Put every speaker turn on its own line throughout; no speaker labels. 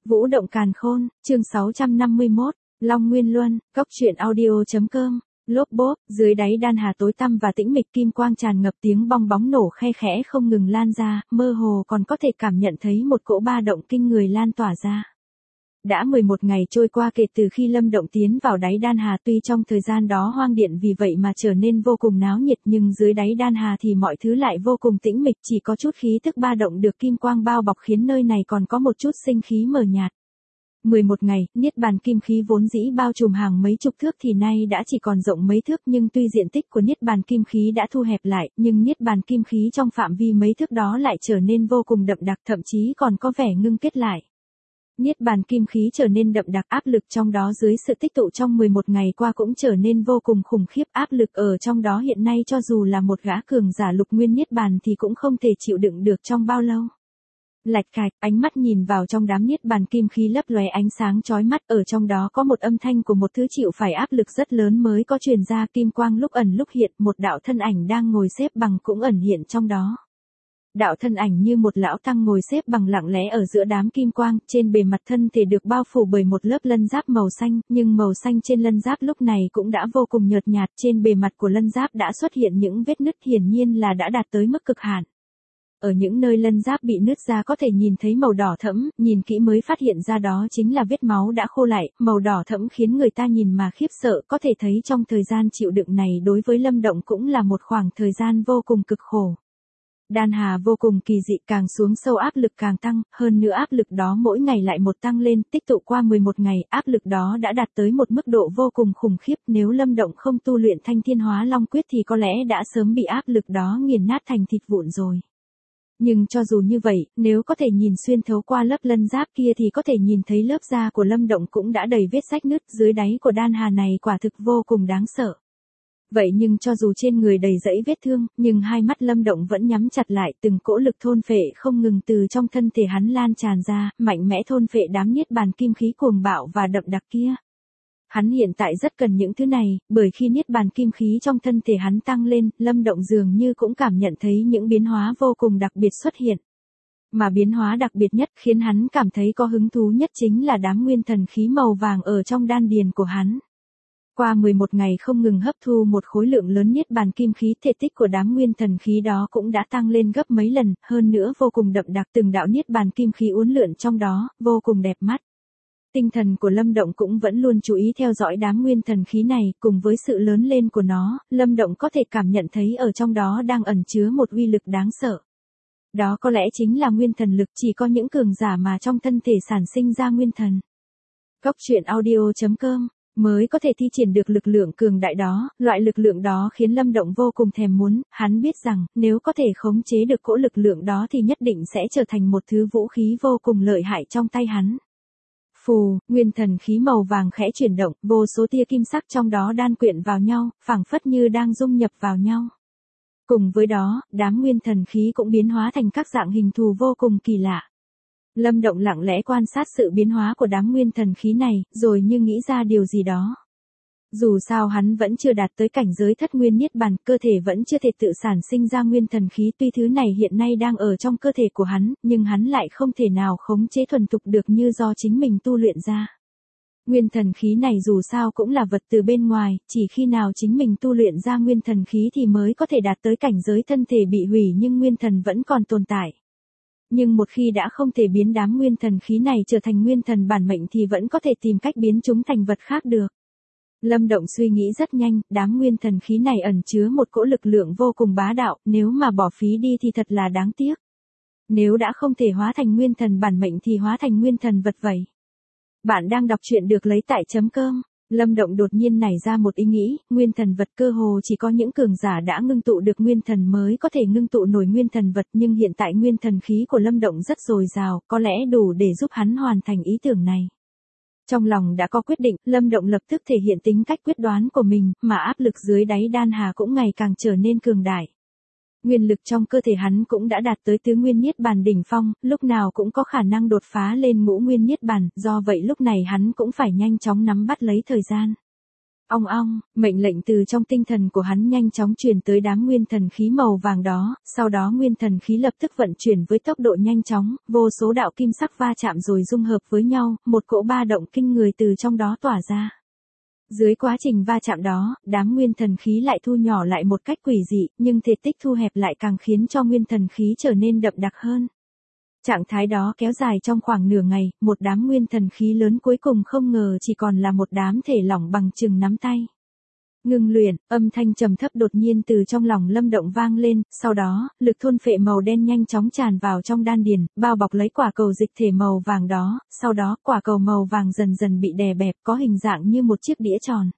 Vũ động càn khôn, chương 651, Long Nguyên Luân, Cốc truyện audio.com, lốp bốp, dưới đáy đan hà tối tăm và tĩnh mịch kim quang tràn ngập tiếng bong bóng nổ khe khẽ không ngừng lan ra, mơ hồ còn có thể cảm nhận thấy một cỗ ba động kinh người lan tỏa ra. Đã 11 ngày trôi qua kể từ khi Lâm Động tiến vào đáy đan hà, tuy trong thời gian đó hoang điện vì vậy mà trở nên vô cùng náo nhiệt, nhưng dưới đáy đan hà thì mọi thứ lại vô cùng tĩnh mịch, chỉ có chút khí tức ba động được kim quang bao bọc khiến nơi này còn có một chút sinh khí mờ nhạt. 11 ngày, niết bàn kim khí vốn dĩ bao trùm hàng mấy chục thước thì nay đã chỉ còn rộng mấy thước, nhưng tuy diện tích của niết bàn kim khí đã thu hẹp lại, nhưng niết bàn kim khí trong phạm vi mấy thước đó lại trở nên vô cùng đậm đặc, thậm chí còn có vẻ ngưng kết lại. Niết bàn kim khí trở nên đậm đặc, áp lực trong đó dưới sự tích tụ trong 11 ngày qua cũng trở nên vô cùng khủng khiếp, áp lực ở trong đó hiện nay cho dù là một gã cường giả lục nguyên niết bàn thì cũng không thể chịu đựng được trong bao lâu. Lạch cạch, ánh mắt nhìn vào trong đám niết bàn kim khí lấp lóe ánh sáng chói mắt, ở trong đó có một âm thanh của một thứ chịu phải áp lực rất lớn mới có truyền ra, kim quang lúc ẩn lúc hiện, một đạo thân ảnh đang ngồi xếp bằng cũng ẩn hiện trong đó. Đạo thân ảnh như một lão tăng ngồi xếp bằng lặng lẽ ở giữa đám kim quang, trên bề mặt thân thể được bao phủ bởi một lớp lân giáp màu xanh, nhưng màu xanh trên lân giáp lúc này cũng đã vô cùng nhợt nhạt, trên bề mặt của lân giáp đã xuất hiện những vết nứt, hiển nhiên là đã đạt tới mức cực hạn. Ở những nơi lân giáp bị nứt ra có thể nhìn thấy màu đỏ thẫm, nhìn kỹ mới phát hiện ra đó chính là vết máu đã khô lại, màu đỏ thẫm khiến người ta nhìn mà khiếp sợ, có thể thấy trong thời gian chịu đựng này đối với Lâm Động cũng là một khoảng thời gian vô cùng cực khổ. Đan hà vô cùng kỳ dị, càng xuống sâu áp lực càng tăng, hơn nữa áp lực đó mỗi ngày lại một tăng lên, tích tụ qua 11 ngày, áp lực đó đã đạt tới một mức độ vô cùng khủng khiếp, nếu Lâm Động không tu luyện Thanh Thiên Hóa Long Quyết thì có lẽ đã sớm bị áp lực đó nghiền nát thành thịt vụn rồi. Nhưng cho dù như vậy, nếu có thể nhìn xuyên thấu qua lớp lân giáp kia thì có thể nhìn thấy lớp da của Lâm Động cũng đã đầy vết rách nứt, dưới đáy của đan hà này quả thực vô cùng đáng sợ. Vậy nhưng cho dù trên người đầy dẫy vết thương, nhưng hai mắt Lâm Động vẫn nhắm chặt lại, từng cỗ lực thôn phệ không ngừng từ trong thân thể hắn lan tràn ra, mạnh mẽ thôn phệ đám niết bàn kim khí cuồng bạo và đậm đặc kia. Hắn hiện tại rất cần những thứ này, bởi khi niết bàn kim khí trong thân thể hắn tăng lên, Lâm Động dường như cũng cảm nhận thấy những biến hóa vô cùng đặc biệt xuất hiện. Mà biến hóa đặc biệt nhất khiến hắn cảm thấy có hứng thú nhất chính là đám nguyên thần khí màu vàng ở trong đan điền của hắn. Qua 11 ngày không ngừng hấp thu một khối lượng lớn niết bàn kim khí, thể tích của đám nguyên thần khí đó cũng đã tăng lên gấp mấy lần, hơn nữa vô cùng đậm đặc, từng đạo niết bàn kim khí uốn lượn trong đó, vô cùng đẹp mắt. Tinh thần của Lâm Động cũng vẫn luôn chú ý theo dõi đám nguyên thần khí này, cùng với sự lớn lên của nó, Lâm Động có thể cảm nhận thấy ở trong đó đang ẩn chứa một uy lực đáng sợ. Đó có lẽ chính là nguyên thần lực, chỉ có những cường giả mà trong thân thể sản sinh ra nguyên thần. Cốc truyện audio.com mới có thể thi triển được lực lượng cường đại đó, loại lực lượng đó khiến Lâm Động vô cùng thèm muốn, hắn biết rằng, nếu có thể khống chế được cỗ lực lượng đó thì nhất định sẽ trở thành một thứ vũ khí vô cùng lợi hại trong tay hắn. Phù, nguyên thần khí màu vàng khẽ chuyển động, vô số tia kim sắc trong đó đan quyện vào nhau, phảng phất như đang dung nhập vào nhau. Cùng với đó, đám nguyên thần khí cũng biến hóa thành các dạng hình thù vô cùng kỳ lạ. Lâm Động lặng lẽ quan sát sự biến hóa của đám nguyên thần khí này, rồi như nghĩ ra điều gì đó. Dù sao hắn vẫn chưa đạt tới cảnh giới thất nguyên niết bàn, cơ thể vẫn chưa thể tự sản sinh ra nguyên thần khí, tuy thứ này hiện nay đang ở trong cơ thể của hắn, nhưng hắn lại không thể nào khống chế thuần thục được như do chính mình tu luyện ra. Nguyên thần khí này dù sao cũng là vật từ bên ngoài, chỉ khi nào chính mình tu luyện ra nguyên thần khí thì mới có thể đạt tới cảnh giới thân thể bị hủy nhưng nguyên thần vẫn còn tồn tại. Nhưng một khi đã không thể biến đám nguyên thần khí này trở thành nguyên thần bản mệnh thì vẫn có thể tìm cách biến chúng thành vật khác được. Lâm Động suy nghĩ rất nhanh, đám nguyên thần khí này ẩn chứa một cỗ lực lượng vô cùng bá đạo, nếu mà bỏ phí đi thì thật là đáng tiếc. Nếu đã không thể hóa thành nguyên thần bản mệnh thì hóa thành nguyên thần vật vậy. Bạn đang đọc truyện được lấy tại .com. Lâm Động đột nhiên nảy ra một ý nghĩ, nguyên thần vật cơ hồ chỉ có những cường giả đã ngưng tụ được nguyên thần mới có thể ngưng tụ nổi nguyên thần vật, nhưng hiện tại nguyên thần khí của Lâm Động rất dồi dào, có lẽ đủ để giúp hắn hoàn thành ý tưởng này. Trong lòng đã có quyết định, Lâm Động lập tức thể hiện tính cách quyết đoán của mình, mà áp lực dưới đáy đan hà cũng ngày càng trở nên cường đại. Nguyên lực trong cơ thể hắn cũng đã đạt tới tứ nguyên niết bàn đỉnh phong, lúc nào cũng có khả năng đột phá lên ngũ nguyên niết bàn, do vậy lúc này hắn cũng phải nhanh chóng nắm bắt lấy thời gian. Ong ong, mệnh lệnh từ trong tinh thần của hắn nhanh chóng truyền tới đám nguyên thần khí màu vàng đó, sau đó nguyên thần khí lập tức vận chuyển với tốc độ nhanh chóng, vô số đạo kim sắc va chạm rồi dung hợp với nhau, một cỗ ba động kinh người từ trong đó tỏa ra. Dưới quá trình va chạm đó, đám nguyên thần khí lại thu nhỏ lại một cách quỷ dị, nhưng thể tích thu hẹp lại càng khiến cho nguyên thần khí trở nên đậm đặc hơn. Trạng thái đó kéo dài trong khoảng nửa ngày, một đám nguyên thần khí lớn cuối cùng không ngờ chỉ còn là một đám thể lỏng bằng chừng nắm tay. Ngưng luyện, âm thanh trầm thấp đột nhiên từ trong lòng Lâm Động vang lên, sau đó, lực thôn phệ màu đen nhanh chóng tràn vào trong đan điền, bao bọc lấy quả cầu dịch thể màu vàng đó, sau đó, quả cầu màu vàng dần dần bị đè bẹp, có hình dạng như một chiếc đĩa tròn.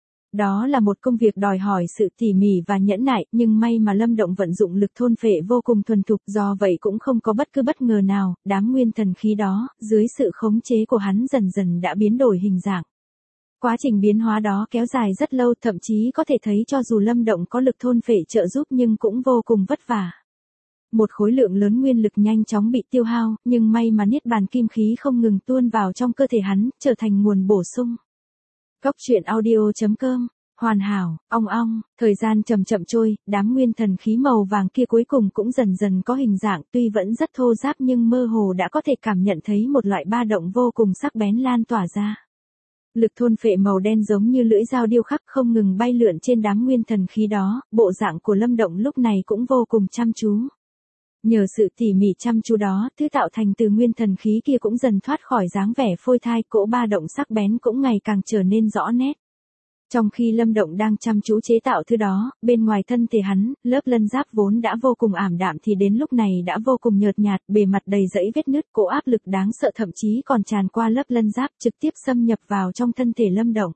Đó là một công việc đòi hỏi sự tỉ mỉ và nhẫn nại, nhưng may mà Lâm Động vận dụng lực thôn phệ vô cùng thuần thục, do vậy cũng không có bất cứ bất ngờ nào, đám nguyên thần khí đó, dưới sự khống chế của hắn dần dần đã biến đổi hình dạng. Quá trình biến hóa đó kéo dài rất lâu, thậm chí có thể thấy cho dù Lâm Động có lực thôn phệ trợ giúp nhưng cũng vô cùng vất vả. Một khối lượng lớn nguyên lực nhanh chóng bị tiêu hao, nhưng may mà niết bàn kim khí không ngừng tuôn vào trong cơ thể hắn, trở thành nguồn bổ sung. Cốc truyện audio.com, hoàn hảo, ong ong, thời gian chậm chậm trôi, đám nguyên thần khí màu vàng kia cuối cùng cũng dần dần có hình dạng, tuy vẫn rất thô ráp nhưng mơ hồ đã có thể cảm nhận thấy một loại ba động vô cùng sắc bén lan tỏa ra. Lực thôn phệ màu đen giống như lưỡi dao điêu khắc không ngừng bay lượn trên đám nguyên thần khí đó, bộ dạng của Lâm Động lúc này cũng vô cùng chăm chú. Nhờ sự tỉ mỉ chăm chú đó, thứ tạo thành từ nguyên thần khí kia cũng dần thoát khỏi dáng vẻ phôi thai, cỗ ba động sắc bén cũng ngày càng trở nên rõ nét. Trong khi Lâm Động đang chăm chú chế tạo thứ đó, bên ngoài thân thể hắn, lớp lân giáp vốn đã vô cùng ảm đạm thì đến lúc này đã vô cùng nhợt nhạt, bề mặt đầy rẫy vết nứt, cỗ áp lực đáng sợ thậm chí còn tràn qua lớp lân giáp trực tiếp xâm nhập vào trong thân thể Lâm Động.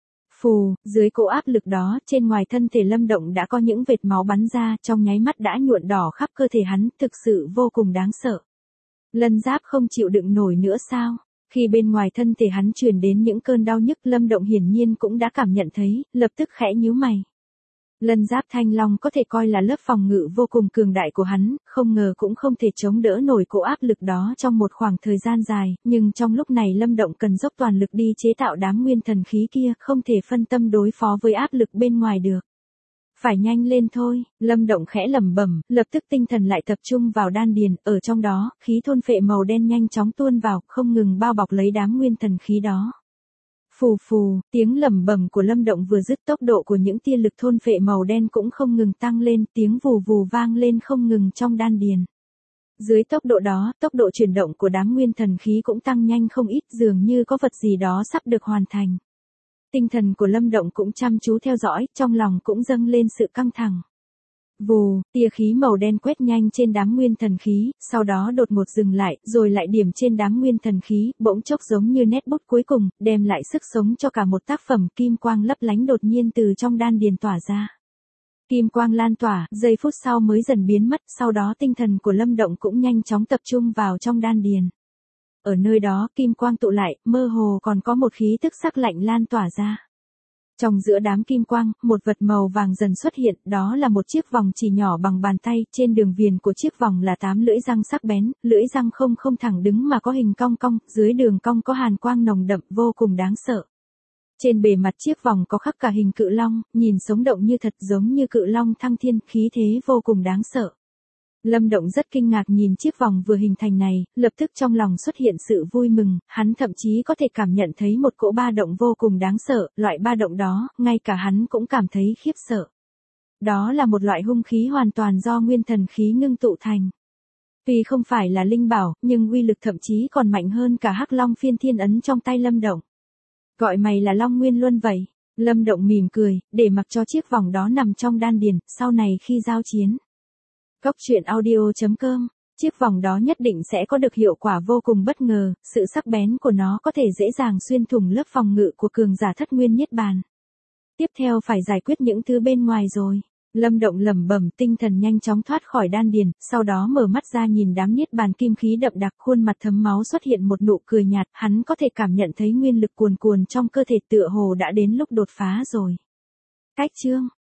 Phù, dưới cỗ áp lực đó, trên ngoài thân thể Lâm Động đã có những vệt máu bắn ra, trong nháy mắt đã nhuộn đỏ khắp cơ thể hắn, thực sự vô cùng đáng sợ. Lân giáp không chịu đựng nổi nữa sao? Khi bên ngoài thân thể hắn truyền đến những cơn đau nhức, Lâm Động hiển nhiên cũng đã cảm nhận thấy, lập tức khẽ nhíu mày. Lân giáp thanh long có thể coi là lớp phòng ngự vô cùng cường đại của hắn, không ngờ cũng không thể chống đỡ nổi cỗ áp lực đó trong một khoảng thời gian dài, nhưng trong lúc này Lâm Động cần dốc toàn lực đi chế tạo đám nguyên thần khí kia, không thể phân tâm đối phó với áp lực bên ngoài được. Phải nhanh lên thôi, Lâm Động khẽ lẩm bẩm, lập tức tinh thần lại tập trung vào đan điền, ở trong đó, khí thôn phệ màu đen nhanh chóng tuôn vào, không ngừng bao bọc lấy đám nguyên thần khí đó. Phù phù, tiếng lẩm bẩm của Lâm Động vừa dứt, tốc độ của những tia lực thôn phệ màu đen cũng không ngừng tăng lên, tiếng vù vù vang lên không ngừng trong đan điền. Dưới tốc độ đó, tốc độ chuyển động của đám nguyên thần khí cũng tăng nhanh không ít, dường như có vật gì đó sắp được hoàn thành. Tinh thần của Lâm Động cũng chăm chú theo dõi, trong lòng cũng dâng lên sự căng thẳng. Vù, tia khí màu đen quét nhanh trên đám nguyên thần khí, sau đó đột ngột dừng lại, rồi lại điểm trên đám nguyên thần khí, bỗng chốc giống như nét bút cuối cùng, đem lại sức sống cho cả một tác phẩm, kim quang lấp lánh đột nhiên từ trong đan điền tỏa ra. Kim quang lan tỏa, giây phút sau mới dần biến mất, sau đó tinh thần của Lâm Động cũng nhanh chóng tập trung vào trong đan điền. Ở nơi đó, kim quang tụ lại, mơ hồ còn có một khí tức sắc lạnh lan tỏa ra. Trong giữa đám kim quang, một vật màu vàng dần xuất hiện, đó là một chiếc vòng chỉ nhỏ bằng bàn tay, trên đường viền của chiếc vòng là 8 lưỡi răng sắc bén, lưỡi răng không thẳng đứng mà có hình cong cong, dưới đường cong có hàn quang nồng đậm vô cùng đáng sợ. Trên bề mặt chiếc vòng có khắc cả hình cự long, nhìn sống động như thật, giống như cự long thăng thiên, khí thế vô cùng đáng sợ. Lâm Động rất kinh ngạc nhìn chiếc vòng vừa hình thành này, lập tức trong lòng xuất hiện sự vui mừng, hắn thậm chí có thể cảm nhận thấy một cỗ ba động vô cùng đáng sợ, loại ba động đó, ngay cả hắn cũng cảm thấy khiếp sợ. Đó là một loại hung khí hoàn toàn do nguyên thần khí ngưng tụ thành. Tuy không phải là linh bảo, nhưng uy lực thậm chí còn mạnh hơn cả Hắc Long Phiên Thiên Ấn trong tay Lâm Động. Gọi mày là Long Nguyên Luân vậy? Lâm Động mỉm cười, để mặc cho chiếc vòng đó nằm trong đan điền, sau này khi giao chiến. Cốc truyện audio.com, chiếc vòng đó nhất định sẽ có được hiệu quả vô cùng bất ngờ, sự sắc bén của nó có thể dễ dàng xuyên thủng lớp phòng ngự của cường giả thất nguyên niết bàn. Tiếp theo phải giải quyết những thứ bên ngoài rồi. Lâm Động lẩm bẩm, tinh thần nhanh chóng thoát khỏi đan điền, sau đó mở mắt ra nhìn đám niết bàn kim khí đậm đặc, khuôn mặt thấm máu xuất hiện một nụ cười nhạt, hắn có thể cảm nhận thấy nguyên lực cuồn cuộn trong cơ thể, tựa hồ đã đến lúc đột phá rồi. Cách chương